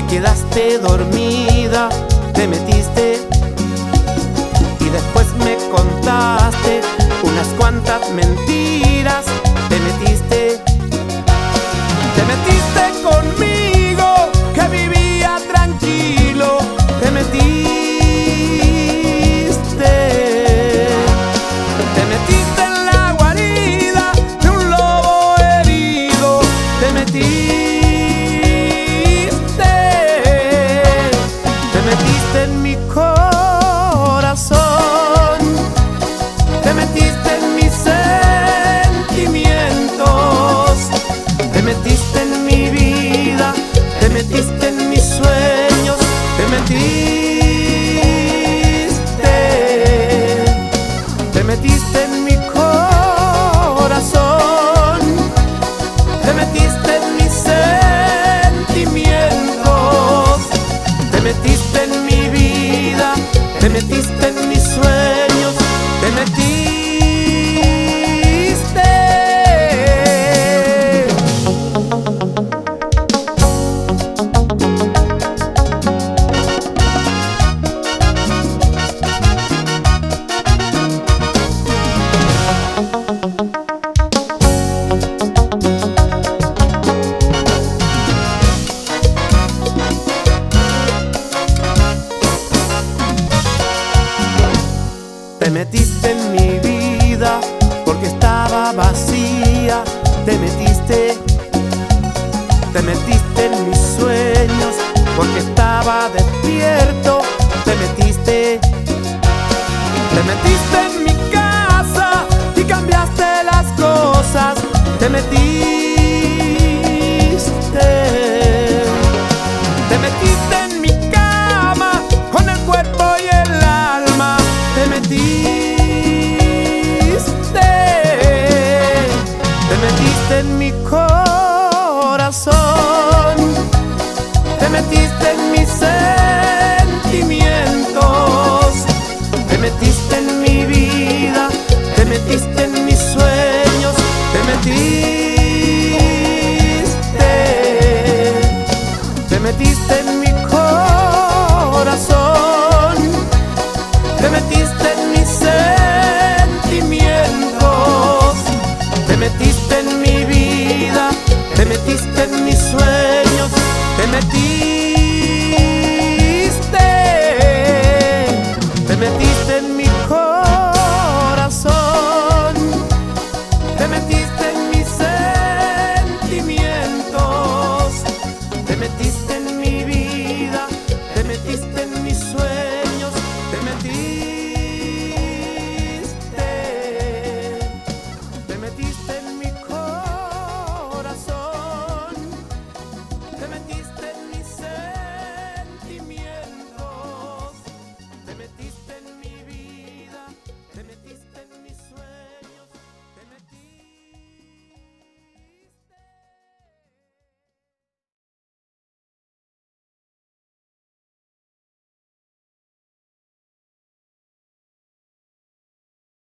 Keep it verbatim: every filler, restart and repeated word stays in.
quedaste dormida, te metiste y después me contaste unas cuantas mentiras. Te metiste, te metiste conmigo, que vivía tranquilo. Te metiste, te metiste en la guarida de un lobo herido. Te metiste, te metiste en mi corazón, te metiste en mis sentimientos, te metiste en mi vida, te metiste en mis sueños, te metiste, te metiste en mi corazón, te metiste en mis sentimientos, te metiste en mi vida, te metiste en mis sueños, te metiste. Te metiste en mi vida porque estaba vacía. Te metiste, te metiste en mis sueños porque estaba despierto. Te metiste, te metiste en mi casa y cambiaste las cosas. Te metiste, te metiste en mi cama con el cuerpo y el alma. Te metiste, te metiste en mi corazón, te metiste en mis sentimientos, te metiste en mi vida, te metiste en mis sueños, te metiste, te metiste en mi corazón, te metiste en mis sentimientos, te metiste en mi vida, te metiste en mis sueños, te metiste.